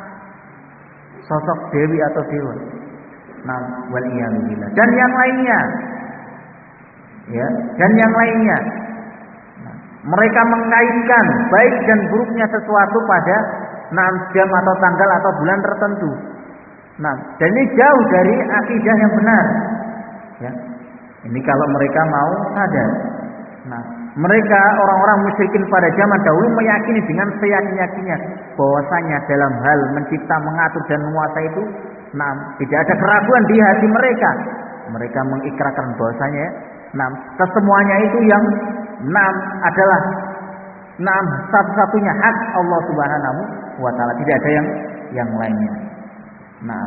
sosok dewi atau dewa. Nah, waliyadzubillah. Dan yang lainnya. Ya, dan yang lainnya. Nah, mereka mengkaitkan baik dan buruknya sesuatu pada nah jam atau tanggal atau bulan tertentu. Nah, dan ini jauh dari akidah yang benar. Ya. Ini kalau mereka mau sadar. Nah, mereka orang-orang musyrikin pada zaman dahulu meyakini dengan seyakin-yakinnya bahwasanya dalam hal mencipta, mengatur dan menguasai itu nah tidak ada keraguan di hati mereka. Mereka mengikrarkan bahwasanya nah semuanya itu yang nah adalah nah satu-satunya hak Allah Subhanahu wa taala, tidak ada yang yang lainnya. Nah,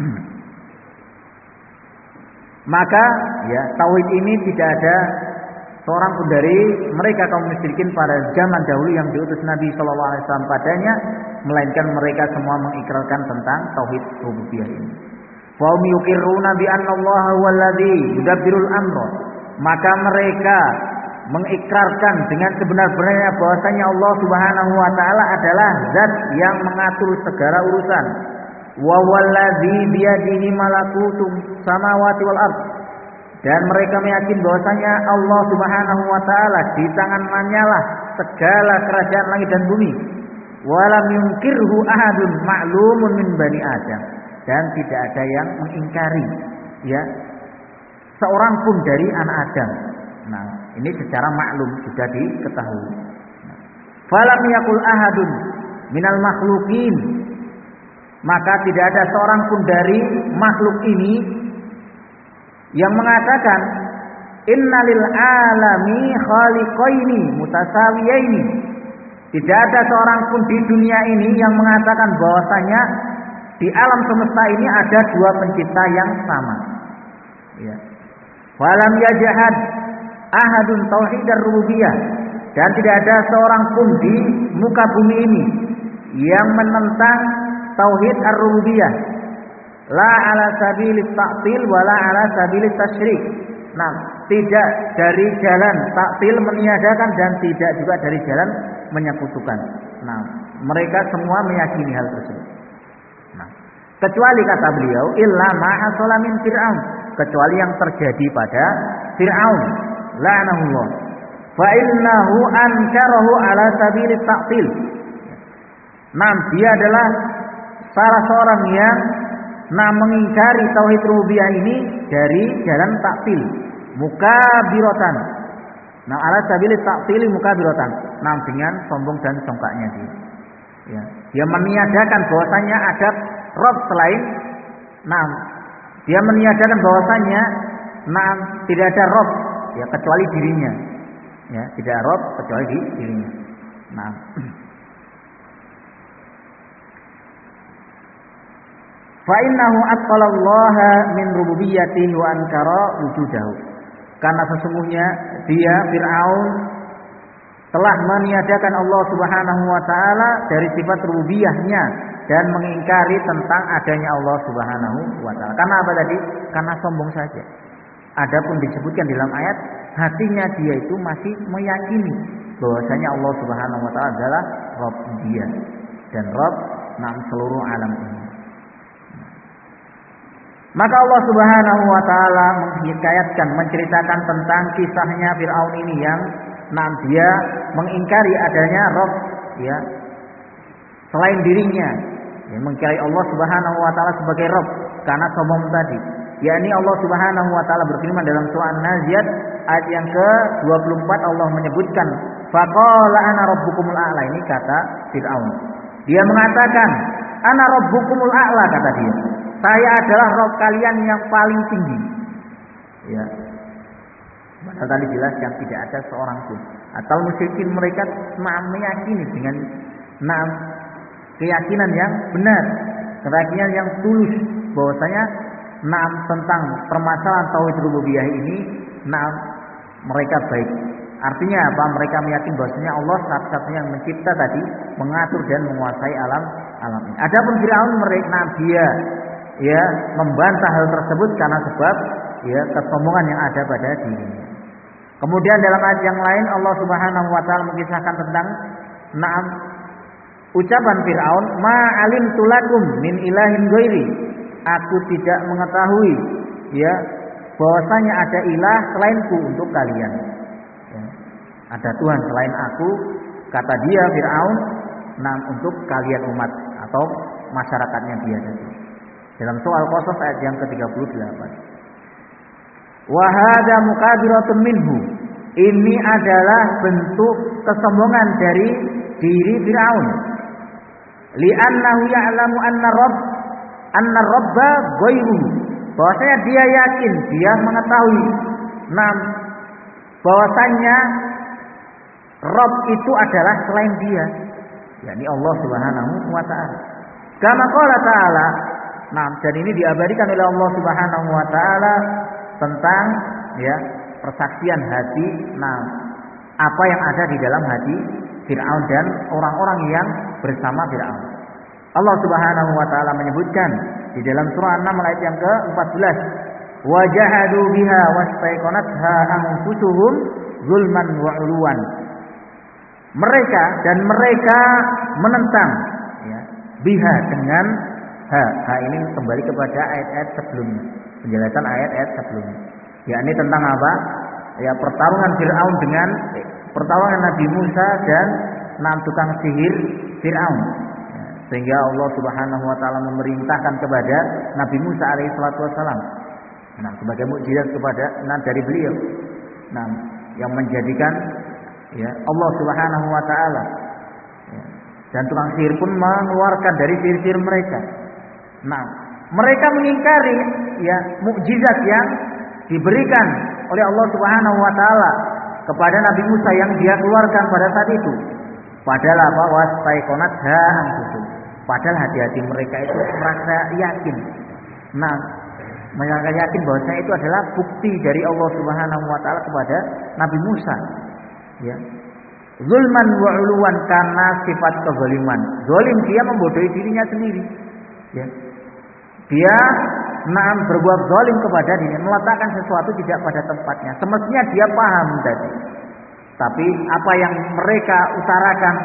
maka ya tauhid ini tidak ada seorang pun dari mereka kaum musyrikin pada zaman dahulu yang diutus Nabi Shallallahu Alaihi Wasallam padanya, melainkan mereka semua mengikrarkan tentang tauhid rububiyah ini. Faum yuqirruna bi anna Allah huwallazi yudabbirul amra, maka mereka mengikrarkan dengan sebenar-benarnya bahwasanya Allah Subhanahu wa taala adalah zat yang mengatur segala urusan. Wa wallazi biyadihi malakutum samawati wal ardh, dan mereka meyakini bahwasanya Allah Subhanahu wa taala di tangannya lah segala kerajaan langit dan bumi. Walam yunkirhu ahadun ma'lumun min bani Adam, dan tidak ada yang mengingkari ya seorang pun dari anak Adam. Nah, ini secara maklum sudah diketahui. Nah, falam yakul ahadun minal makhluqin, maka tidak ada seorang pun dari makhluk ini yang mengatakan innalil alami khaliqaini mutasawiyaini. Tidak ada seorang pun di dunia ini yang mengatakan bahwasanya di alam semesta ini ada dua pencipta yang sama. Ya. Walam yajhad ahadun tauhidar rububiyah, dan tidak ada seorang pun di muka bumi ini yang menentang tauhid ar-rububiyah, la ala sabilit ta'til wala ala sabilit tasyrik. Nah, tidak dari jalan taktil meniadakan dan tidak juga dari jalan menyekutukan. Nah, mereka semua meyakini hal tersebut. Nah, kecuali kata beliau, illa ma hasala min Fir'aun, kecuali yang terjadi pada Fir'aun, la'anahullah. Fa innahu ankarahu ala sabilit ta'til. Nah, dia adalah salah seorang yang nah mengingkari tauhid rububiyah ini dari jalan taktil, mukabiratan. Nah, ala sabilit ta'til mukabiratan. Nah, dengan sombong dan songkaknya dia. Ya, dia meniadakan bahwasanya ada Rabb selain, nah, dia meniadakan bahwasanya nah tidak ada Rabb ya kecuali dirinya. Ya, tidak ada Rabb kecuali di dirinya. Nah, fa innahu aqalallaha min rububiyyatihi wa ankara wujudahu. Karena sesungguhnya dia Fir'aun telah meniadakan Allah Subhanahu wa taala dari sifat rububiyahnya dan mengingkari tentang adanya Allah Subhanahu wa taala. Karena apa tadi? Karena sombong saja. Adapun disebutkan dalam ayat, hatinya dia itu masih meyakini bahwasanya Allah Subhanahu wa taala adalah Rabb dia dan Rabb nam seluruh alam ini. Maka Allah Subhanahu wa taala menghikayatkan, menceritakan tentang kisahnya Fir'aun ini yang nam dia mengingkari adanya Rabb ya selain dirinya, ya, mengingkari Allah Subhanahu wa taala sebagai Rabb karena sombong tadi. Yakni Allah Subhanahu wa taala berfirman dalam surah An-Nazi'at ayat yang ke dua puluh empat, Allah menyebutkan faqala ana rabbukumul a'la, ini kata Fir'aun. Dia mengatakan ana rabbukumul a'la, kata dia. Saya adalah Rabb kalian yang paling tinggi. Ya. Padahal tadi jelas yang tidak ada seorang pun. Atau musyrikin mereka meyakini dengan enam keyakinan yang benar, keyakinan yang tulus bahwasanya enam tentang permasalahan tauhid rububiyah ini enam mereka baik. Artinya apa? Mereka meyakini bahwasanya Allah satu-satunya yang mencipta tadi, mengatur dan menguasai alam alam ini. Adapun Firaun mereka dia ya membantah hal tersebut karena sebab ya kesombongan yang ada pada dirinya. Kemudian dalam ayat yang lain Allah Subhanahu wa taala mengisahkan tentang na'am ucapan Firaun, ma alimtu lakum min ilahin ghairi, aku tidak mengetahui ya bahwasanya ada ilah selainku untuk kalian. Ya, ada Tuhan selain aku, kata dia Firaun, na'am untuk kalian umat atau masyarakatnya dia tadi. Dalam soal Qasas ayat yang ke tiga puluh delapan. Wa hadza muqabiratun minhu. Ini adalah bentuk kesombongan dari diri Firaun. Li'annahu ya'lamu anna rabb anna rabba ghairuhu. Bahwasanya dia yakin, dia mengetahui nam bahwasanya Rabb itu adalah selain dia, yakni Allah Subhanahu wa taala. Kama qala ta'ala, nah, dan ini diabadikan oleh Allah Subhanahu wa taala tentang ya persaksian hati, nah apa yang ada di dalam hati Fir'aun dan orang-orang yang bersama Fir'aun. Allah Subhanahu wa taala menyebutkan di dalam surah An-Naml ayat yang ke empat belas, wa jahadu biha wastaiqanatha anfusuhum zulman wa 'uluwan. Mereka dan mereka menentang ya biha dengan ha, ha ini kembali kepada ayat-ayat sebelumnya, penjelasan ayat-ayat sebelumnya. Yakni tentang apa? Ya pertarungan Fir'aun dengan eh, pertarungan Nabi Musa dan enam tukang sihir Fir'aun. Ya, sehingga Allah Subhanahu wa taala memerintahkan kepada Nabi Musa alaihi salatu wasalam, nah sebagai mukjizat kepada nah dari beliau. Nah, yang menjadikan ya Allah Subhanahu wa taala ya, dan tukang sihir pun mengeluarkan dari sihir-sihir mereka. Nah, mereka mengingkari ya mukjizat yang diberikan oleh Allah Subhanahu wa taala kepada Nabi Musa yang dia keluarkan pada saat itu. Padahal apa? Wastaiqanatha anfusuhum. Padahal hati-hati mereka itu merasa yakin. Nah, mereka yakin bahwasanya itu adalah bukti dari Allah Subhanahu wa taala kepada Nabi Musa. Ya. Zulman wa 'uluwan, karena sifat kezaliman. Zalim, dia membodohi dirinya sendiri. Ya. Dia naam berbuat zalim kepada dirinya, meletakkan sesuatu tidak pada tempatnya. Semestinya dia paham tadi. Tapi apa yang mereka utarakan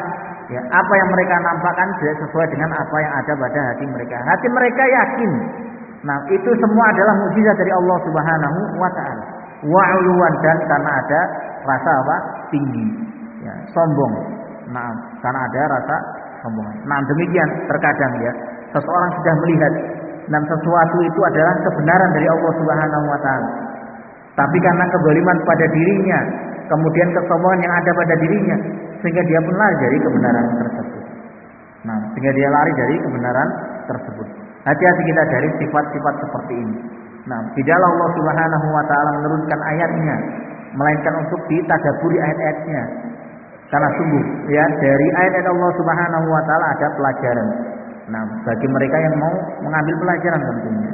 Ya, apa yang mereka nampakkan sesuai dengan apa yang ada pada hati mereka. Hati mereka yakin. Nah, itu semua adalah mukjizat dari Allah Subhanahu wa taala. Wa'uluan, dan karena ada rasa apa? Tinggi. Ya, sombong. Nah, karena ada rasa sombong. Nah, demikian terkadang ya, seseorang sudah melihat dan sesuatu itu adalah kebenaran dari Allah Subhanahu wa taala. Tapi karena kezaliman pada dirinya, kemudian kesombongan yang ada pada dirinya, sehingga dia pun lari dari kebenaran tersebut. Nah, sehingga dia lari dari kebenaran tersebut. Hati-hati kita dari sifat-sifat seperti ini. Nah, tidaklah Allah Subhanahu wa taala menurunkan ayatnya, melainkan untuk ditadaburi ayat-ayatnya. Karena sungguh ya, dari ayat-ayat Allah Subhanahu wa taala ada pelajaran. Nah, bagi mereka yang mau mengambil pelajaran tentunya.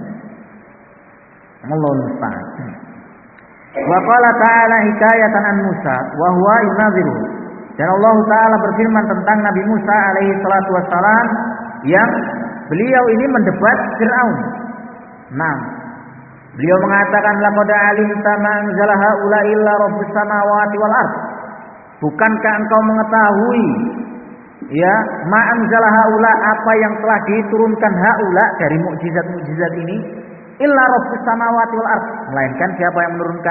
Allahul musta'an. Wa qala ta'ala hikayatan an Musa wa huwa yunaziru. Dan Allah taala berfirman tentang Nabi Musa alaihi salatu wassalam yang beliau ini mendebat Firaun. Nah, beliau mengatakan laqad alimta ma anzala haula illa rabbus samawati wal ard. Bukankah engkau mengetahui ya ma anzala haula, apa yang telah diturunkan haula dari mukjizat-mukjizat ini, illa rabbus samawati wal ard, melainkan siapa yang menurunkan?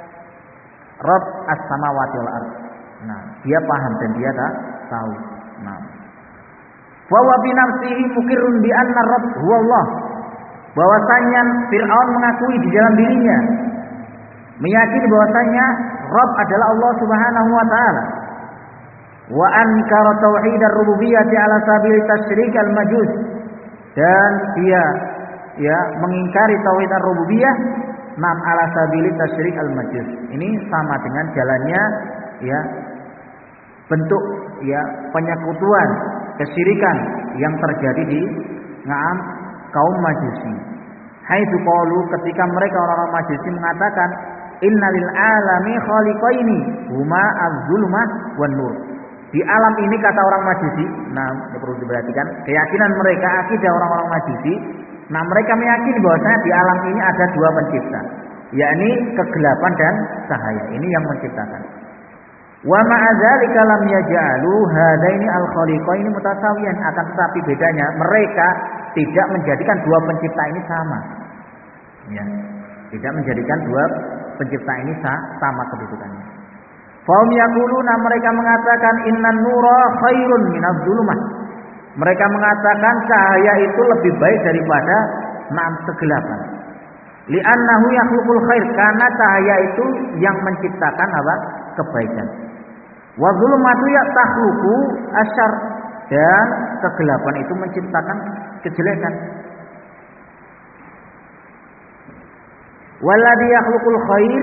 Rabb as-samawati wal ard. Nah, dia paham dan dia tak tahu. Nah, wa wa bi nafsihi muqirrun bi anna rabb huwa Allah. Bahwasanya Firaun mengakui di dalam dirinya, meyakini bahwasanya Rabb adalah Allah Subhanahu wa taala. Wa ankara tauhid ar-rububiyyah ala sabil tasyrik al-majus. Dan dia ya mengingkari tauhid ar-rububiyah nam ala sabil tasyrik al-majus. Ini sama dengan jalannya ya bentuk ya penyekutuan, kesyirikan yang terjadi di ngam kaum Majusi. Haitsu qalu, ketika mereka orang-orang Majusi mengatakan innalil alami khaliqaini huma az-zulmah wan nur. Di alam ini, kata orang Majusi, nah perlu diperhatikan keyakinan mereka, akidah orang-orang Majusi. Nah, mereka meyakini bahwasanya di alam ini ada dua pencipta, yakni kegelapan dan cahaya. Ini yang menciptakan. Wa ma'a dzalika lam yaj'alu hadaini al-khaliqaini mutasawiyan. Akan tetapi bedanya, mereka tidak menjadikan dua pencipta ini sama. Ya, tidak menjadikan dua pencipta ini sama kedudukannya. Faum yaquluna, mereka mengatakan innan nura khairun minadz zulumah. Mereka mengatakan cahaya itu lebih baik daripada enam kegelapan. Li'annahu yakhluqul khair, karena cahaya itu yang menciptakan apa? Kebaikan. Wa zulumatu ya takhluqu asyar, dan kegelapan itu menciptakan kejelekan. Walladhi yakhluqul khair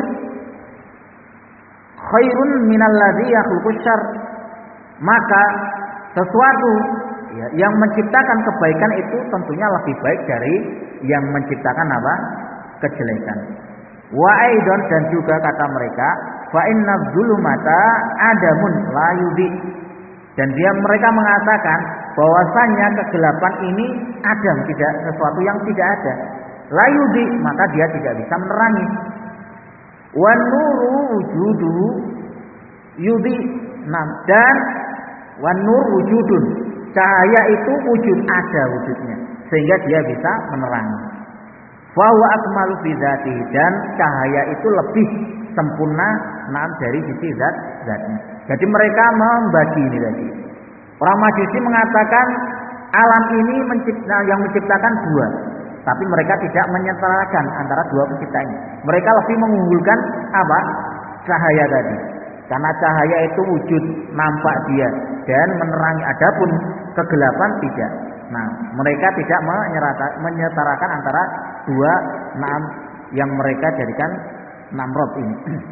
khairun minalladzi yakhluqus syarr. Maka sesuatu ya, yang menciptakan kebaikan itu tentunya lebih baik dari yang menciptakan apa? Kejelekan. Wa aidan, dan juga kata mereka fa inna dzulumata adamun la yudi. Dan dia mereka mengatakan bahwasanya kegelapan ini adam, tidak sesuatu yang tidak ada. La yudi, maka dia tidak bisa menerangi. Wan nuru wujudu yudi. Nah, dan wan nur wujudun, cahaya itu wujud, ada wujudnya, sehingga dia bisa menerangi. Fa huwa akmalu fi dzatihi, dan cahaya itu lebih sempurna nah dari sisi zat zatnya. Jadi mereka membagi ini tadi. Orang Majusi mengatakan alam ini mencipta, yang menciptakan dua, tapi mereka tidak menyetarakan antara dua pencipta ini. Mereka lebih mengunggulkan apa? Cahaya tadi. Karena cahaya itu wujud, nampak dia dan menerangi. Adapun kegelapan tidak. Nah, mereka tidak menyetarakan antara dua naam yang mereka jadikan namrod ini.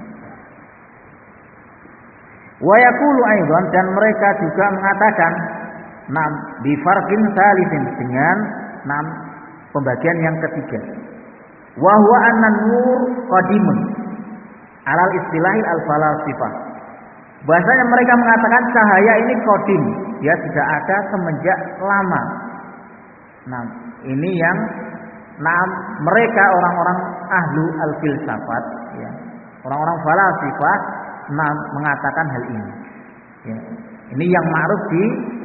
Wa yaqulu aidan, dan mereka juga mengatakan nam bi farqin salisin, dengan nam pembagian yang ketiga. Wa huwa an-nur qadimun alal istilahi al-falasifah. Bahasanya mereka mengatakan cahaya ini qadim, dia sudah ada semenjak lama. Nah, ini yang nah mereka orang-orang ahlu al-filsafat ya. Orang-orang falasifah nah, mengatakan hal ini. Ya. Ini yang ma'ruf di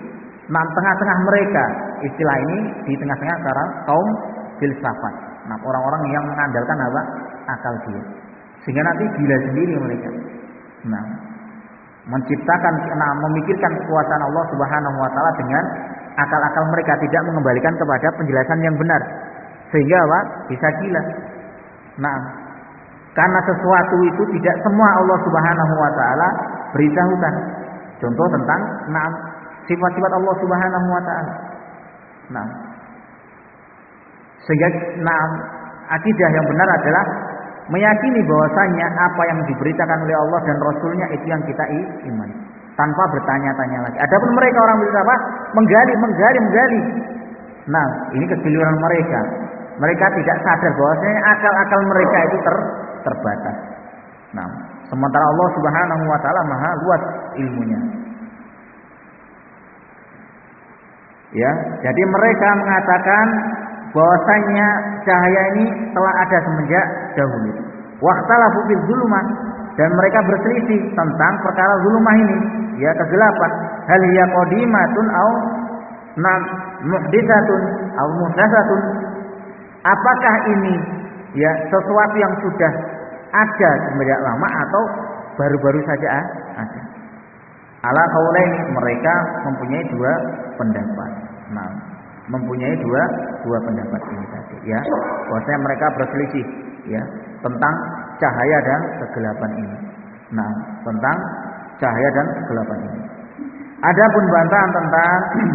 nah tengah-tengah mereka, istilah ini di tengah-tengah antara kaum filsafat. Nah, orang-orang yang mengandalkan apa? Akal dia. Sehingga nanti gila sendiri mereka. Nah, menciptakan, nah, memikirkan kekuasaan Allah Subhanahu wa taala dengan akal-akal mereka, tidak mengembalikan kepada penjelasan yang benar. Sehingga apa? Bisa gila. Nah, karena sesuatu itu tidak semua Allah Subhanahu wa taala beritahukan. Contoh tentang nah, sifat-sifat Allah Subhanahu wa taala. Nah, sehingga nah, akidah yang benar adalah meyakini bahwasanya apa yang diberitakan oleh Allah dan Rasulnya itu yang kita imani, tanpa bertanya-tanya lagi. Adapun mereka orang apa? Menggali, menggali, menggali. Nah, ini kekeliruan mereka. Mereka tidak sadar bahwasanya akal-akal mereka itu ter, terbatas. Nah, sementara Allah Subhanahu wa taala maha luas ilmunya. Ya, jadi mereka mengatakan bahwasanya cahaya ini telah ada semenjak dahulu. Waqtalafu fil zulumah, dan mereka berselisih tentang perkara zulumah ini, ya kegelapan. Hal hiya qadimatun au nam muhditsatun au muhdatsatun. Apakah ini ya sesuatu yang sudah ada semenjak lama atau baru-baru saja ada? Ala qaulaini, mereka mempunyai dua pendapat. Nah, mempunyai dua dua pendapat ini tadi ya. Bahwasanya mereka berselisih ya tentang cahaya dan kegelapan ini. Nah, tentang cahaya dan kegelapan ini. Adapun bantahan tentang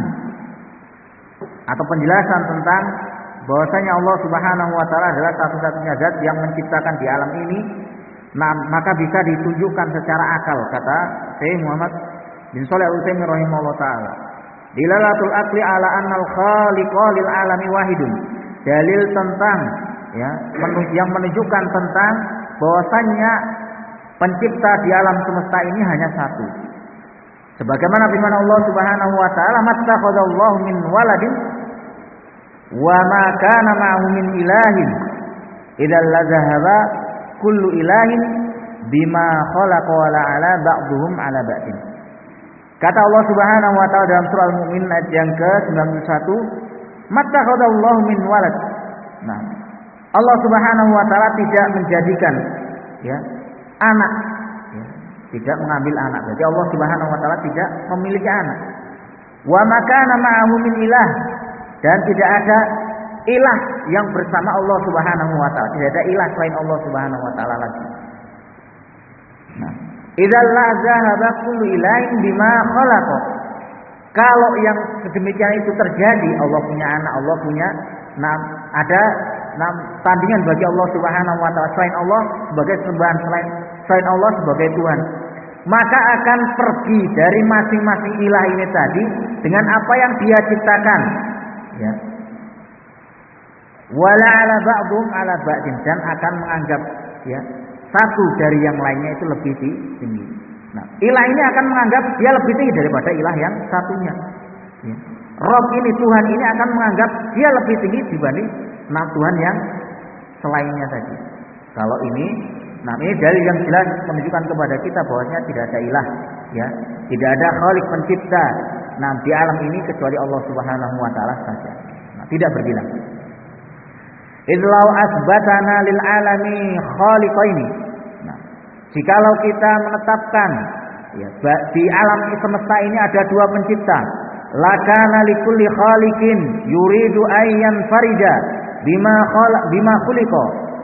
atau penjelasan tentang bahwasanya Allah Subhanahu wa taala adalah satu-satunya zat yang menciptakan di alam ini, nah, maka bisa ditunjukkan secara akal, kata Syekh Muhammad bin Shalih Al-Utsaimin rahimahullah taala. Dilalatul aqli ala annal khaliqa lil alami wahidun. Dalil tentang ya yang menunjukkan tentang bahwasanya pencipta di alam semesta ini hanya satu. Sebagaimana firman Allah Subhanahu wa taala, "Mattakhadallahu min waladin wa ma kana ma'ahu min ilahin. Idzal ladzahaba kullu ilahin bima khalaqa wa la'ala ba'dhum 'ala ba'din." Kata Allah Subhanahu wa taala dalam surah Al-Mu'min ayat yang ke sembilan puluh satu, "Mattakhadallahu min walad." Nah, Allah Subhanahu wa taala tidak menjadikan ya anak, ya, tidak mengambil anak. Jadi Allah Subhanahu wa taala tidak memiliki anak. Wa ma kana ma'ahu min ilah, dan tidak ada ilah yang bersama Allah Subhanahu wa taala. Tidak ada ilah selain Allah Subhanahu wa taala lagi. Nah, idzal la zahaba kullu ilahin bima khalaqa. Kalau yang sedemikian itu terjadi, Allah punya anak, Allah punya nah, ada nah, tandingan bagi Allah Subhanahu wa taala selain Allah sebagai sembahan, selain selain Allah sebagai Tuhan, maka akan pergi dari masing-masing ilah ini tadi dengan apa yang Dia ciptakan, ya. Wala ala ba'dhum ala ba'din, dan akan menganggap ya satu dari yang lainnya itu lebih tinggi. Nah, ilah ini akan menganggap dia lebih tinggi daripada ilah yang satunya. Ya. Rob ini, Tuhan ini akan menganggap dia lebih tinggi dibanding nah, Tuhan yang selainnya tadi. Kalau ini, nah ini dalil yang jelas menunjukkan kepada kita bahwasanya tidak ada ilah, ya, tidak ada khalik pencipta. Nah, di alam ini kecuali Allah Subhanahu wa taala saja. Nah, tidak berbilang. Idlau asbatana lil alami khaliqaini. Nah, jikalau kita menetapkan ya, di alam semesta ini ada dua pencipta, lakana likulli khaliqin yuridu ayyan farija bima khala bima khuliqa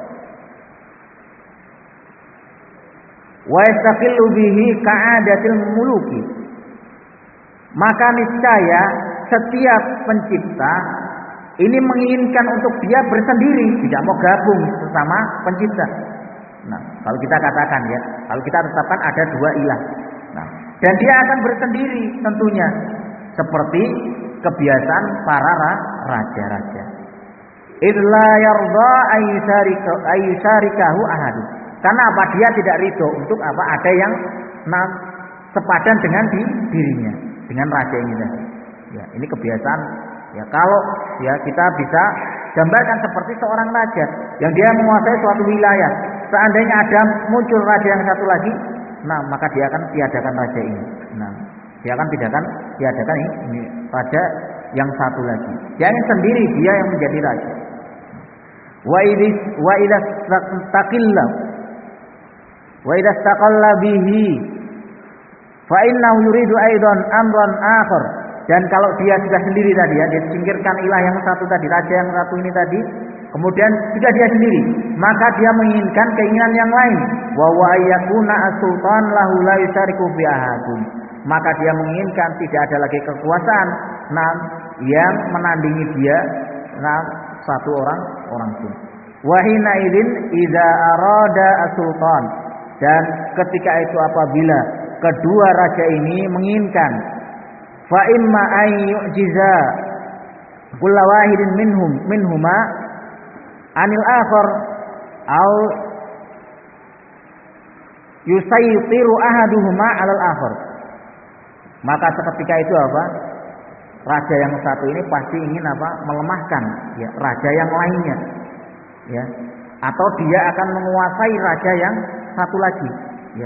wa yastaqillu bihi ka'adatil muluki. Maka niscaya setiap pencipta ini menginginkan untuk dia bersendiri, tidak mau gabung sesama pencipta. Nah, kalau kita katakan ya, kalau kita tetapkan ada dua ilah. Nah, dan dia akan bersendiri tentunya, seperti kebiasaan para raja-raja. Idla yarda ayyusarikahu ahadu. Karena apa? Dia tidak ridho untuk apa? Ada yang nah, sepadan dengan di, dirinya, dengan raja ini tadi. Ya, ini kebiasaan. Ya, kalau ya kita bisa gambarkan seperti seorang raja yang dia menguasai suatu wilayah. Seandainya ada muncul raja yang satu lagi, nah maka dia akan tiadakan raja ini. Nah, dia akan tiadakan diadakan ini, ini raja yang satu lagi. Jangan sendiri dia yang menjadi raja. Wa idis wa idas taqilla wa idas taqalla bihi fa innahu yuridu aidan amran akhar. Dan kalau dia sudah sendiri tadi ya, dia singkirkan ilah yang satu tadi, raja yang satu ini tadi, kemudian sudah dia sendiri, maka dia menginginkan keinginan yang lain. Wa wa yakuna as-sultan lahu la yusyariku fi ahadun. Maka dia menginginkan tidak ada lagi kekuasaan nah, yang menandingi dia nah, satu orang orang pun. Wa hina idzin idza arada as-sultan. Dan ketika itu apabila kedua raja ini menginginkan fa imma ay yu'jiza kullu wahidin minhum minhuma anil akhar au yusaytiru ahaduhuma 'alal akhar. Maka seketika itu apa? Raja yang satu ini pasti ingin apa? Melemahkan ya raja yang lainnya. Ya. Atau dia akan menguasai raja yang satu lagi, ya.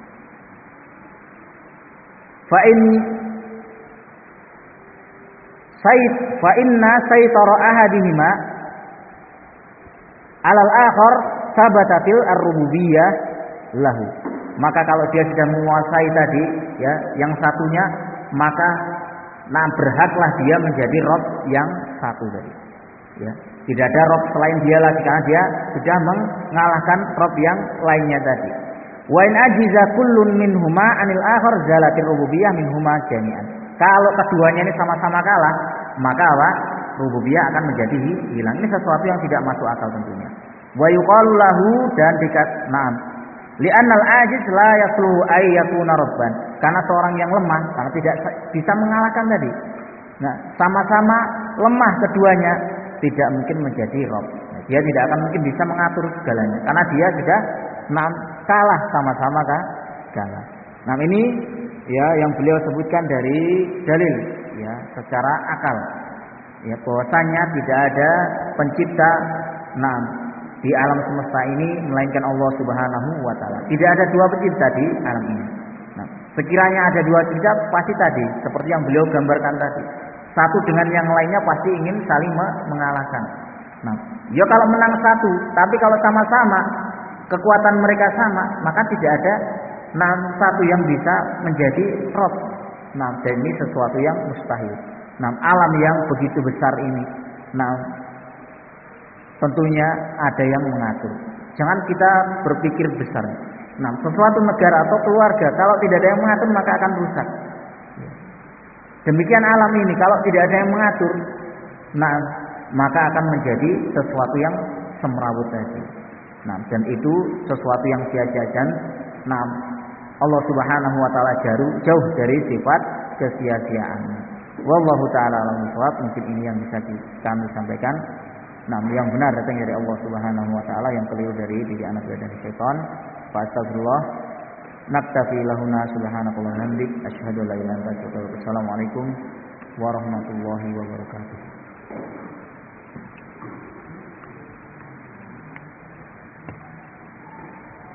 Fa in Said fa inna saytara ahadihima 'alal akhar sabatatil ar-rububiyyah lahu. Maka kalau dia sudah menguasai tadi ya yang satunya, maka nah berhaklah dia menjadi Rabb yang satu tadi. Ya. Tidak ada Rabb selain dia lagi karena dia sudah mengalahkan Rabb yang lainnya tadi. Wa in ajiza kullun minhuma 'anil akhar zalatir rububiyyah minhuma jami'an. Kalau keduanya ini sama-sama kalah, maka apa? Rububiyah akan menjadi hilang. Ini sesuatu yang tidak masuk akal tentunya. Wa yuqalu lahu dan dikat na'am. Li'annal ajiz la yasluhu ay yakuna rabban. Karena seorang yang lemah karena tidak bisa mengalahkan tadi. Nah, sama-sama lemah keduanya, tidak mungkin menjadi Rabb. Nah, dia tidak akan mungkin bisa mengatur segalanya karena dia sudah na'am kalah sama-sama kalah. Nah, ini ya yang beliau sebutkan dari dalil ya secara akal ya bahwasanya tidak ada pencipta nah di alam semesta ini melainkan Allah Subhanahu wa taala. Tidak ada dua pencipta di alam ini. Nah, sekiranya ada dua pencipta pasti tadi seperti yang beliau gambarkan tadi. Satu dengan yang lainnya pasti ingin saling mengalahkan. Nah, ya kalau menang satu, tapi kalau sama-sama kekuatan mereka sama, maka tidak ada nah satu yang bisa menjadi Rabb. Nah, dan ini sesuatu yang mustahil. Nah, alam yang begitu besar ini, nah tentunya ada yang mengatur. Jangan kita berpikir besar. Nah, sesuatu negara atau keluarga kalau tidak ada yang mengatur maka akan rusak. Demikian alam ini kalau tidak ada yang mengatur, nah maka akan menjadi sesuatu yang semrawut tadi. Nah, dan itu sesuatu yang sia-sia. Nah, Allah Subhanahu wa taala jauh dari sifat kesia-siaan. Wallahu taala alam bissawab. Mungkin ini yang bisa kami sampaikan. Nah, yang benar datang dari Allah Subhanahu wa taala, yang keliru dari diri anak dan syaitan. Fa astagfirullah. Naktafi lahuna subhanakallahumma wa bihamdik asyhadu an la ilaha illa anta astaghfiruka wa atubu ilaik. Assalamualaikum warahmatullahi wabarakatuh.